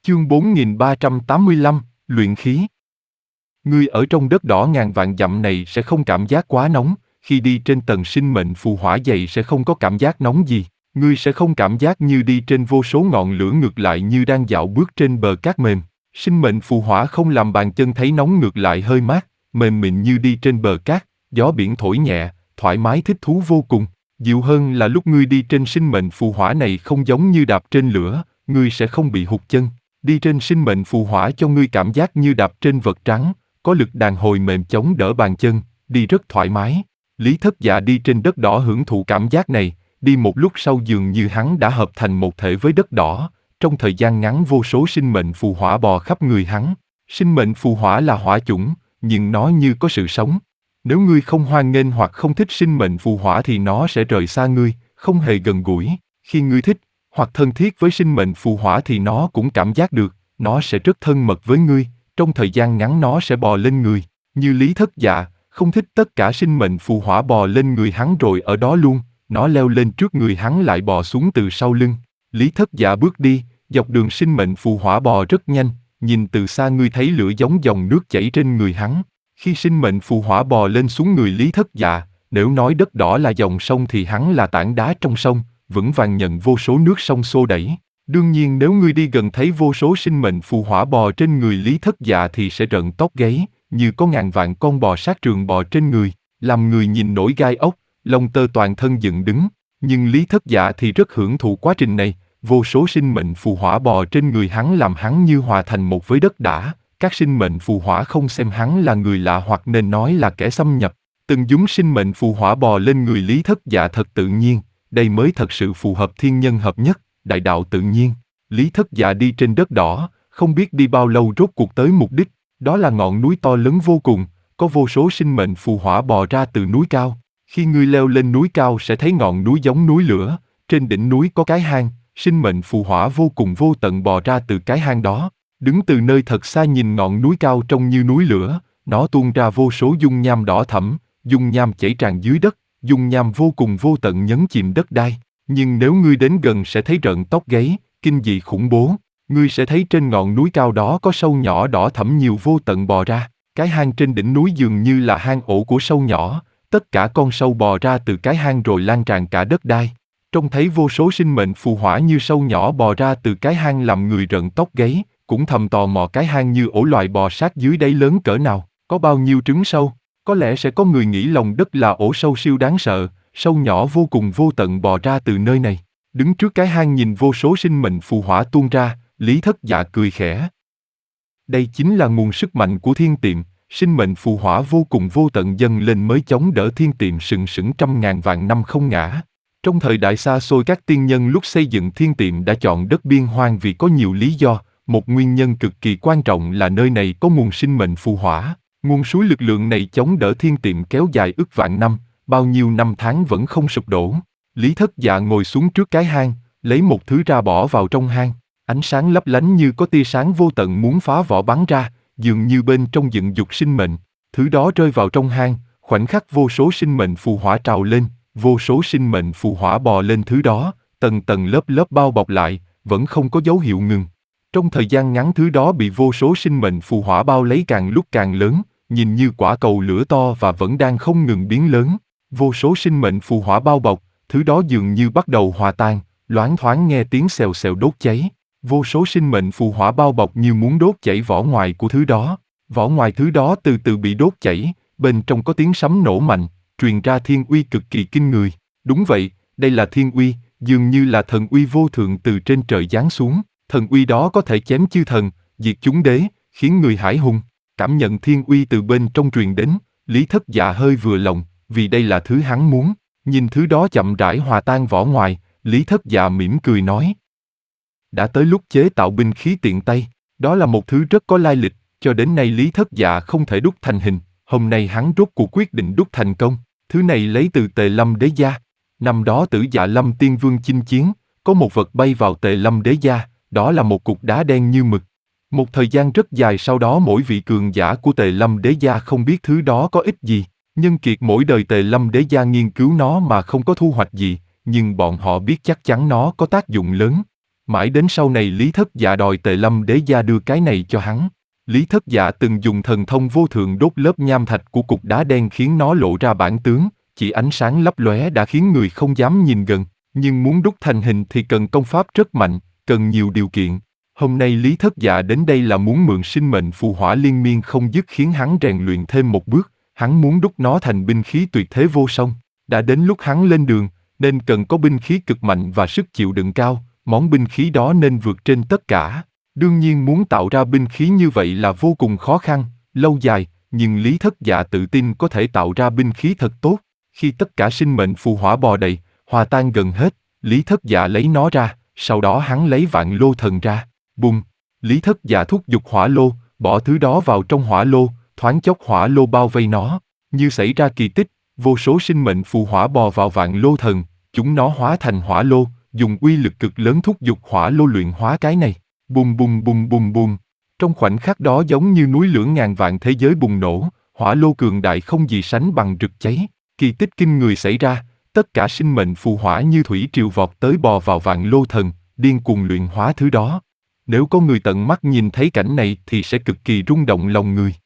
Chương 4385, luyện khí. Ngươi ở trong đất đỏ ngàn vạn dặm này sẽ không cảm giác quá nóng, khi đi trên tầng sinh mệnh phù hỏa dày sẽ không có cảm giác nóng gì, ngươi sẽ không cảm giác như đi trên vô số ngọn lửa, ngược lại như đang dạo bước trên bờ cát mềm. Sinh mệnh phù hỏa không làm bàn chân thấy nóng, ngược lại hơi mát, mềm mịn như đi trên bờ cát, gió biển thổi nhẹ, thoải mái thích thú vô cùng. Dịu hơn là lúc ngươi đi trên sinh mệnh phù hỏa này không giống như đạp trên lửa, ngươi sẽ không bị hụt chân. Đi trên sinh mệnh phù hỏa cho ngươi cảm giác như đạp trên vật trắng, có lực đàn hồi mềm chống đỡ bàn chân, đi rất thoải mái. Lý Thất Dạ đi trên đất đỏ hưởng thụ cảm giác này, đi một lúc sau dường như hắn đã hợp thành một thể với đất đỏ, trong thời gian ngắn vô số sinh mệnh phù hỏa bò khắp người hắn. Sinh mệnh phù hỏa là hỏa chủng, nhưng nó như có sự sống. Nếu ngươi không hoan nghênh hoặc không thích sinh mệnh phù hỏa thì nó sẽ rời xa ngươi, không hề gần gũi. Khi ngươi thích hoặc thân thiết với sinh mệnh phù hỏa thì nó cũng cảm giác được, nó sẽ rất thân mật với ngươi, trong thời gian ngắn nó sẽ bò lên người. Như Lý Thất Dạ, không thích tất cả sinh mệnh phù hỏa bò lên người hắn rồi ở đó luôn, nó leo lên trước người hắn lại bò xuống từ sau lưng. Lý Thất Dạ bước đi, dọc đường sinh mệnh phù hỏa bò rất nhanh, nhìn từ xa ngươi thấy lửa giống dòng nước chảy trên người hắn. Khi sinh mệnh phù hỏa bò lên xuống người Lý Thất Dạ, nếu nói đất đỏ là dòng sông thì hắn là tảng đá trong sông, vững vàng nhận vô số nước sông xô đẩy. Đương nhiên nếu ngươi đi gần thấy vô số sinh mệnh phù hỏa bò trên người Lý Thất Dạ thì sẽ rợn tóc gáy, như có ngàn vạn con bò sát trường bò trên người, làm người nhìn nổi gai ốc, lông tơ toàn thân dựng đứng. Nhưng Lý Thất Dạ thì rất hưởng thụ quá trình này, vô số sinh mệnh phù hỏa bò trên người hắn làm hắn như hòa thành một với đất đã. Các sinh mệnh phù hỏa không xem hắn là người lạ hoặc nên nói là kẻ xâm nhập. Từng dúng sinh mệnh phù hỏa bò lên người Lý Thất Dạ thật tự nhiên, đây mới thật sự phù hợp thiên nhân hợp nhất, đại đạo tự nhiên. Lý Thất Dạ đi trên đất đỏ, không biết đi bao lâu rốt cuộc tới mục đích, đó là ngọn núi to lớn vô cùng, có vô số sinh mệnh phù hỏa bò ra từ núi cao. Khi ngươi leo lên núi cao sẽ thấy ngọn núi giống núi lửa, trên đỉnh núi có cái hang, sinh mệnh phù hỏa vô cùng vô tận bò ra từ cái hang đó. Đứng từ nơi thật xa nhìn ngọn núi cao trông như núi lửa, nó tuôn ra vô số dung nham đỏ thẫm, dung nham chảy tràn dưới đất, dung nham vô cùng vô tận nhấn chìm đất đai. Nhưng nếu ngươi đến gần sẽ thấy rợn tóc gáy, kinh dị khủng bố. Ngươi sẽ thấy trên ngọn núi cao đó có sâu nhỏ đỏ thẫm nhiều vô tận bò ra. Cái hang trên đỉnh núi dường như là hang ổ của sâu nhỏ, tất cả con sâu bò ra từ cái hang rồi lan tràn cả đất đai. Trông thấy vô số sinh mệnh phù hỏa như sâu nhỏ bò ra từ cái hang làm người rợn tóc gáy, cũng thầm tò mò cái hang như ổ loài bò sát dưới đáy lớn cỡ nào, có bao nhiêu trứng sâu. Có lẽ sẽ có người nghĩ lòng đất là ổ sâu siêu đáng sợ, sâu nhỏ vô cùng vô tận bò ra từ nơi này. Đứng trước cái hang nhìn vô số sinh mệnh phù hỏa tuôn ra, Lý Thất Dạ cười khẽ. Đây chính là nguồn sức mạnh của thiên tiệm, sinh mệnh phù hỏa vô cùng vô tận dâng lên mới chống đỡ thiên tiệm sừng sững trăm ngàn vạn năm không ngã. Trong thời đại xa xôi các tiên nhân lúc xây dựng thiên tiệm đã chọn đất biên hoang vì có nhiều lý do, một nguyên nhân cực kỳ quan trọng là nơi này có nguồn sinh mệnh phù hỏa. Nguồn suối lực lượng này chống đỡ thiên tiệm kéo dài ức vạn năm, bao nhiêu năm tháng vẫn không sụp đổ. Lý Thất Dạ ngồi xuống trước cái hang, lấy một thứ ra bỏ vào trong hang. Ánh sáng lấp lánh như có tia sáng vô tận muốn phá vỏ bắn ra, dường như bên trong dựng dục sinh mệnh. Thứ đó rơi vào trong hang, khoảnh khắc vô số sinh mệnh phù hỏa trào lên, vô số sinh mệnh phù hỏa bò lên thứ đó, tầng tầng lớp lớp bao bọc lại, vẫn không có dấu hiệu ngừng. Trong thời gian ngắn thứ đó bị vô số sinh mệnh phù hỏa bao lấy càng lúc càng lớn, nhìn như quả cầu lửa to và vẫn đang không ngừng biến lớn. Vô số sinh mệnh phù hỏa bao bọc, thứ đó dường như bắt đầu hòa tan, loáng thoáng nghe tiếng xèo xèo đốt cháy. Vô số sinh mệnh phù hỏa bao bọc như muốn đốt chảy vỏ ngoài của thứ đó. Vỏ ngoài thứ đó từ từ bị đốt chảy, bên trong có tiếng sấm nổ mạnh, truyền ra thiên uy cực kỳ kinh người. Đúng vậy, đây là thiên uy, dường như là thần uy vô thượng từ trên trời giáng xuống. Thần uy đó có thể chém chư thần, diệt chúng đế, khiến người hải hùng. Cảm nhận thiên uy từ bên trong truyền đến, Lý Thất Dạ hơi vừa lòng, vì đây là thứ hắn muốn. Nhìn thứ đó chậm rãi hòa tan vỏ ngoài, Lý Thất Dạ mỉm cười nói. Đã tới lúc chế tạo binh khí tiện tay, đó là một thứ rất có lai lịch, cho đến nay Lý Thất Dạ không thể đúc thành hình, hôm nay hắn rốt cuộc quyết định đúc thành công. Thứ này lấy từ Tề Lâm Đế Gia. Năm đó Tử Dạ Lâm Tiên Vương chinh chiến, có một vật bay vào Tề Lâm Đế Gia, đó là một cục đá đen như mực. Một thời gian rất dài sau đó mỗi vị cường giả của Tề Lâm Đế Gia không biết thứ đó có ích gì. Nhân kiệt mỗi đời Tề Lâm Đế Gia nghiên cứu nó mà không có thu hoạch gì, nhưng bọn họ biết chắc chắn nó có tác dụng lớn. Mãi đến sau này Lý Thất Dạ đòi Tề Lâm Đế gia đưa cái này cho hắn. Lý Thất Dạ từng dùng thần thông vô thượng đốt lớp nham thạch của cục đá đen khiến nó lộ ra bản tướng, chỉ ánh sáng lấp lóe đã khiến người không dám nhìn gần, nhưng muốn đúc thành hình thì cần công pháp rất mạnh, cần nhiều điều kiện. Hôm nay Lý Thất Dạ đến đây là muốn mượn sinh mệnh phù hỏa liên miên không dứt khiến hắn rèn luyện thêm một bước, hắn muốn đúc nó thành binh khí tuyệt thế vô song. Đã đến lúc hắn lên đường, nên cần có binh khí cực mạnh và sức chịu đựng cao, món binh khí đó nên vượt trên tất cả. Đương nhiên muốn tạo ra binh khí như vậy là vô cùng khó khăn, lâu dài, nhưng Lý Thất Dạ tự tin có thể tạo ra binh khí thật tốt. Khi tất cả sinh mệnh phù hỏa bò đầy, hòa tan gần hết, Lý Thất Dạ lấy nó ra, sau đó hắn lấy vạn lô thần ra. Bùng! Lý Thất Dạ thúc giục hỏa lô, bỏ thứ đó vào trong hỏa lô, thoáng chốc hỏa lô bao vây nó. Như xảy ra kỳ tích, vô số sinh mệnh phù hỏa bò vào vạn lô thần, chúng nó hóa thành hỏa lô, dùng uy lực cực lớn thúc giục hỏa lô luyện hóa cái này. Bùng bùng bùng bùng bùng. Trong khoảnh khắc đó giống như núi lửa ngàn vạn thế giới bùng nổ, hỏa lô cường đại không gì sánh bằng rực cháy. Kỳ tích kinh người xảy ra, tất cả sinh mệnh phù hỏa như thủy triều vọt tới bò vào vạn lô thần, điên cuồng luyện hóa thứ đó. Nếu có người tận mắt nhìn thấy cảnh này thì sẽ cực kỳ rung động lòng người.